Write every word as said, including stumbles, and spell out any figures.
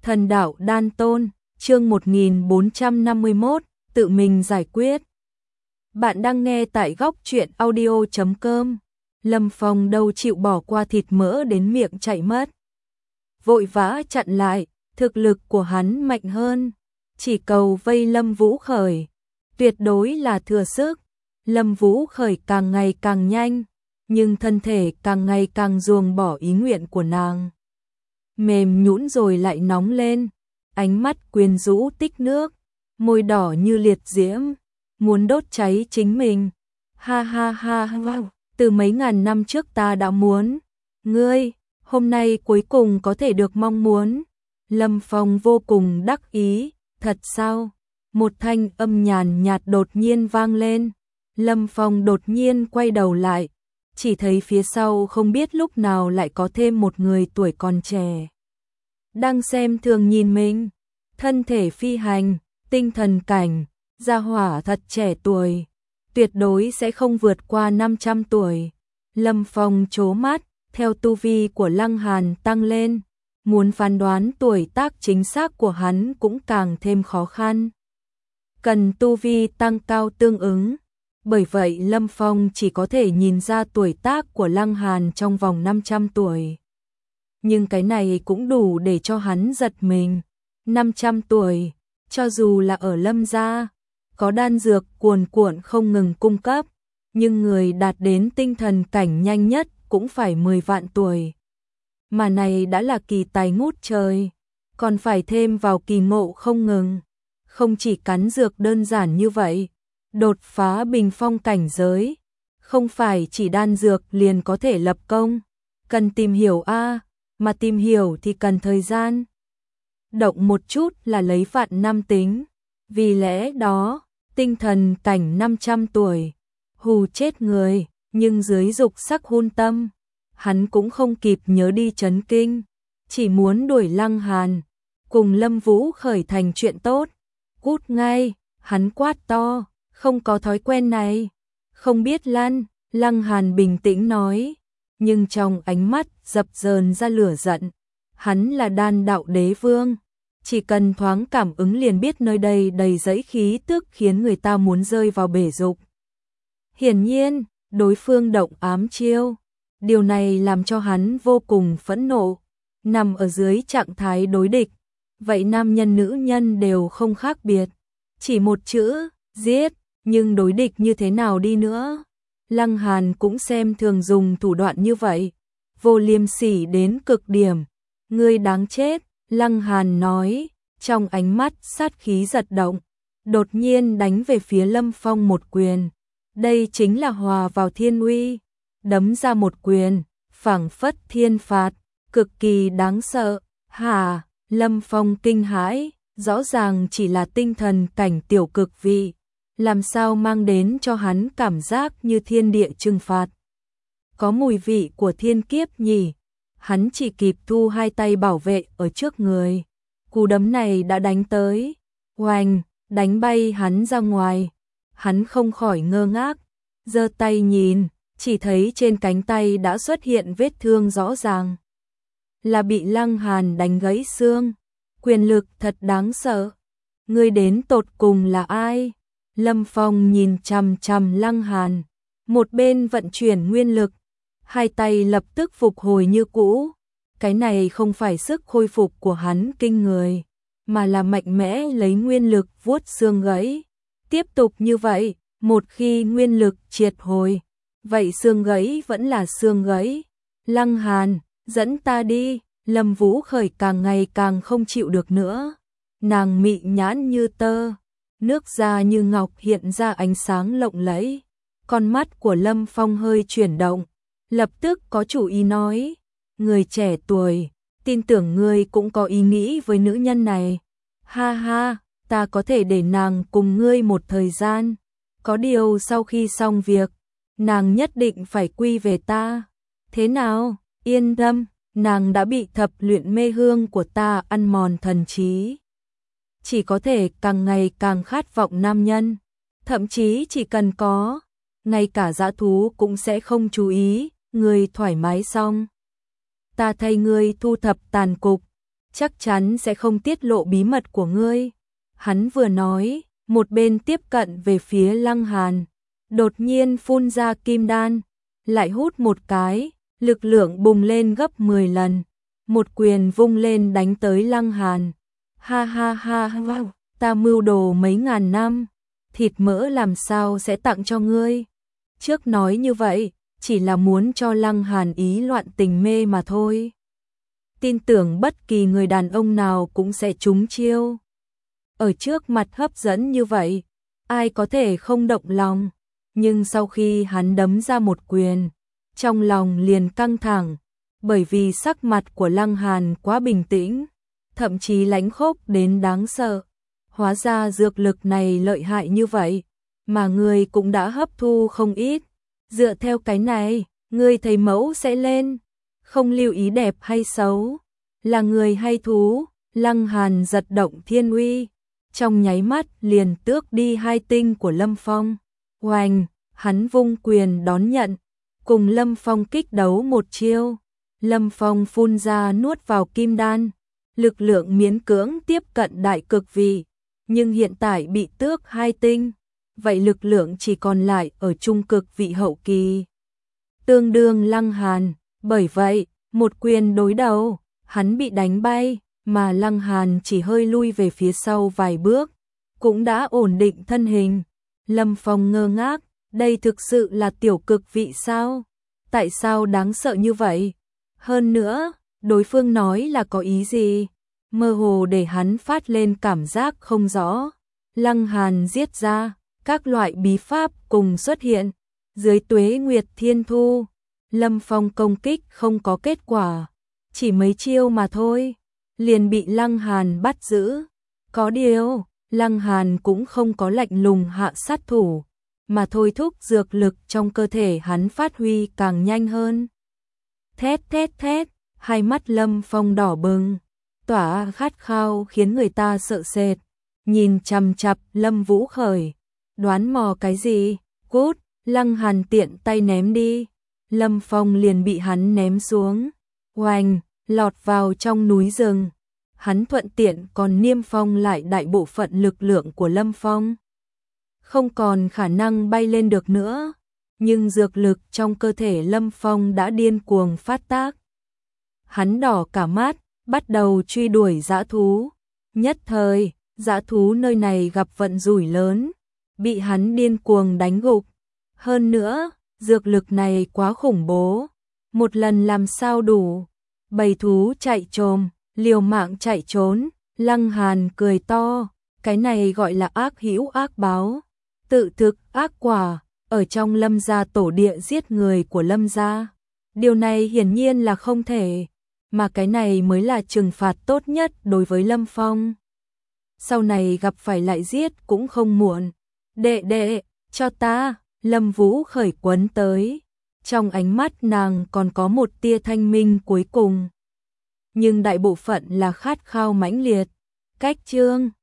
Thần đạo đan tôn, chương một nghìn bốn trăm năm mươi mốt, tự mình giải quyết. Bạn đang nghe tại góc truyện audio chấm com. Lâm Phong đâu chịu bỏ qua thịt mỡ đến miệng chạy mất. Vội vã chặn lại, thực lực của hắn mạnh hơn. Chỉ cầu vây Lâm Vũ Khởi. Tuyệt đối là thừa sức. Lâm Vũ Khởi càng ngày càng nhanh, nhưng thân thể càng ngày càng ruồng bỏ ý nguyện của nàng. Mềm nhũn rồi lại nóng lên, ánh mắt quyến rũ tích nước, môi đỏ như liệt diễm, muốn đốt cháy chính mình. Ha ha ha ha, từ mấy ngàn năm trước ta đã muốn, ngươi, hôm nay cuối cùng có thể được mong muốn. Lâm Phong vô cùng đắc ý, thật sao? Một thanh âm nhàn nhạt đột nhiên vang lên. Lâm Phong đột nhiên quay đầu lại, chỉ thấy phía sau không biết lúc nào lại có thêm một người tuổi còn trẻ. Đang xem thường nhìn mình, thân thể phi hành, tinh thần cảnh, gia hỏa thật trẻ tuổi, tuyệt đối sẽ không vượt qua năm trăm tuổi. Lâm Phong trố mắt, theo tu vi của Lăng Hàn tăng lên, muốn phán đoán tuổi tác chính xác của hắn cũng càng thêm khó khăn. Cần tu vi tăng cao tương ứng. Bởi vậy Lâm Phong chỉ có thể nhìn ra tuổi tác của Lăng Hàn trong vòng năm trăm tuổi. Nhưng cái này cũng đủ để cho hắn giật mình. năm trăm tuổi, cho dù là ở Lâm gia, có đan dược cuồn cuộn không ngừng cung cấp, nhưng người đạt đến tinh thần cảnh nhanh nhất cũng phải mười vạn tuổi. Mà này đã là kỳ tài ngút trời, còn phải thêm vào kỳ ngộ không ngừng. Không chỉ cắn dược đơn giản như vậy. Đột phá bình phong cảnh giới, không phải chỉ đan dược liền có thể lập công, cần tìm hiểu a, mà tìm hiểu thì cần thời gian. Động một chút là lấy vạn năm tính, vì lẽ đó, tinh thần cảnh năm trăm tuổi, hù chết người, nhưng dưới dục sắc hun tâm, hắn cũng không kịp nhớ đi chấn kinh, chỉ muốn đuổi Lăng Hàn, cùng Lâm Vũ Khởi thành chuyện tốt, cút ngay, hắn quát to. Không có thói quen này, không biết lăn, Lăng Hàn bình tĩnh nói, nhưng trong ánh mắt dập dờn ra lửa giận. Hắn là đan đạo đế vương, chỉ cần thoáng cảm ứng liền biết nơi đây đầy dẫy khí tức khiến người ta muốn rơi vào bể dục. Hiển nhiên, đối phương động ám chiêu, điều này làm cho hắn vô cùng phẫn nộ, nằm ở dưới trạng thái đối địch, vậy nam nhân nữ nhân đều không khác biệt, chỉ một chữ, giết. Nhưng đối địch như thế nào đi nữa, Lăng Hàn cũng xem thường dùng thủ đoạn như vậy, vô liêm sỉ đến cực điểm. Ngươi đáng chết, Lăng Hàn nói, trong ánh mắt sát khí giật động, đột nhiên đánh về phía Lâm Phong một quyền. Đây chính là hòa vào thiên uy, đấm ra một quyền, phảng phất thiên phạt, cực kỳ đáng sợ. Hả, Lâm Phong kinh hãi, rõ ràng chỉ là tinh thần cảnh tiểu cực vị. Làm sao mang đến cho hắn cảm giác như thiên địa trừng phạt. Có mùi vị của thiên kiếp nhỉ, hắn chỉ kịp thu hai tay bảo vệ ở trước người. Cú đấm này đã đánh tới, oanh, đánh bay hắn ra ngoài. Hắn không khỏi ngơ ngác, giơ tay nhìn, chỉ thấy trên cánh tay đã xuất hiện vết thương rõ ràng. Là bị Lăng Hàn đánh gãy xương, quyền lực thật đáng sợ. Ngươi đến tột cùng là ai? Lâm Phong nhìn chằm chằm Lăng Hàn, một bên vận chuyển nguyên lực, hai tay lập tức phục hồi như cũ. Cái này không phải sức khôi phục của hắn kinh người, mà là mạnh mẽ lấy nguyên lực vuốt xương gãy. Tiếp tục như vậy, một khi nguyên lực triệt hồi, vậy xương gãy vẫn là xương gãy. Lăng Hàn, dẫn ta đi. Lâm Vũ Khởi càng ngày càng không chịu được nữa, nàng mị nhãn như tơ. Nước da như ngọc hiện ra ánh sáng lộng lẫy, con mắt của Lâm Phong hơi chuyển động, lập tức có chủ ý nói, người trẻ tuổi, tin tưởng ngươi cũng có ý nghĩ với nữ nhân này. Ha ha, ta có thể để nàng cùng ngươi một thời gian, có điều sau khi xong việc, nàng nhất định phải quy về ta. Thế nào, yên tâm, nàng đã bị thập luyện mê hương của ta ăn mòn thần trí. Chỉ có thể càng ngày càng khát vọng nam nhân, thậm chí chỉ cần có, ngay cả dã thú cũng sẽ không chú ý, ngươi thoải mái xong. Ta thay ngươi thu thập tàn cục, chắc chắn sẽ không tiết lộ bí mật của ngươi. Hắn vừa nói, một bên tiếp cận về phía Lăng Hàn, đột nhiên phun ra kim đan, lại hút một cái, lực lượng bùng lên gấp mười lần, một quyền vung lên đánh tới Lăng Hàn. Ha ha ha, wow, ta mưu đồ mấy ngàn năm, thịt mỡ làm sao sẽ tặng cho ngươi. Trước nói như vậy, chỉ là muốn cho Lăng Hàn ý loạn tình mê mà thôi. Tin tưởng bất kỳ người đàn ông nào cũng sẽ trúng chiêu. Ở trước mặt hấp dẫn như vậy, ai có thể không động lòng. Nhưng sau khi hắn đấm ra một quyền, trong lòng liền căng thẳng, bởi vì sắc mặt của Lăng Hàn quá bình tĩnh, thậm chí lãnh khốc đến đáng sợ. Hóa ra dược lực này lợi hại như vậy, mà người cũng đã hấp thu không ít. Dựa theo cái này, người thấy mẫu sẽ lên, không lưu ý đẹp hay xấu, là người hay thú. Lăng Hàn giật động thiên uy, trong nháy mắt liền tước đi hai tinh của Lâm Phong. Oanh, hắn vung quyền đón nhận, cùng Lâm Phong kích đấu một chiêu. Lâm Phong phun ra nuốt vào kim đan, lực lượng miễn cưỡng tiếp cận đại cực vị, nhưng hiện tại bị tước hai tinh, vậy lực lượng chỉ còn lại ở trung cực vị hậu kỳ, tương đương Lăng Hàn. Bởi vậy, một quyền đối đầu, hắn bị đánh bay, mà Lăng Hàn chỉ hơi lui về phía sau vài bước, cũng đã ổn định thân hình. Lâm Phong ngơ ngác, đây thực sự là tiểu cực vị sao? Tại sao đáng sợ như vậy? Hơn nữa, đối phương nói là có ý gì? Mơ hồ để hắn phát lên cảm giác không rõ. Lăng Hàn giết ra, các loại bí pháp cùng xuất hiện. Dưới Tuế Nguyệt Thiên Thu, Lâm Phong công kích không có kết quả, chỉ mấy chiêu mà thôi, liền bị Lăng Hàn bắt giữ. Có điều, Lăng Hàn cũng không có lạnh lùng hạ sát thủ, mà thôi thúc dược lực trong cơ thể hắn phát huy càng nhanh hơn. Thét thét thét, hai mắt Lâm Phong đỏ bừng, tỏa khát khao khiến người ta sợ sệt. Nhìn chằm chằm Lâm Vũ Khởi, đoán mò cái gì? Cút! Lăng Hàn tiện tay ném đi, Lâm Phong liền bị hắn ném xuống, oanh, lọt vào trong núi rừng. Hắn thuận tiện còn niêm phong lại đại bộ phận lực lượng của Lâm Phong, không còn khả năng bay lên được nữa. Nhưng dược lực trong cơ thể Lâm Phong đã điên cuồng phát tác. Hắn đỏ cả mắt, bắt đầu truy đuổi dã thú. Nhất thời, dã thú nơi này gặp vận rủi lớn, bị hắn điên cuồng đánh gục. Hơn nữa, dược lực này quá khủng bố, một lần làm sao đủ. Bầy thú chạy trồm, liều mạng chạy trốn. Lăng Hàn cười to, cái này gọi là ác hữu ác báo, tự thực ác quả. Ở trong Lâm gia tổ địa giết người của Lâm gia, điều này hiển nhiên là không thể, mà cái này mới là trừng phạt tốt nhất đối với Lâm Phong. Sau này gặp phải lại giết cũng không muộn. Đệ đệ, cho ta! Lâm Vũ Khởi quấn tới, trong ánh mắt nàng còn có một tia thanh minh cuối cùng, nhưng đại bộ phận là khát khao mãnh liệt. Cách chương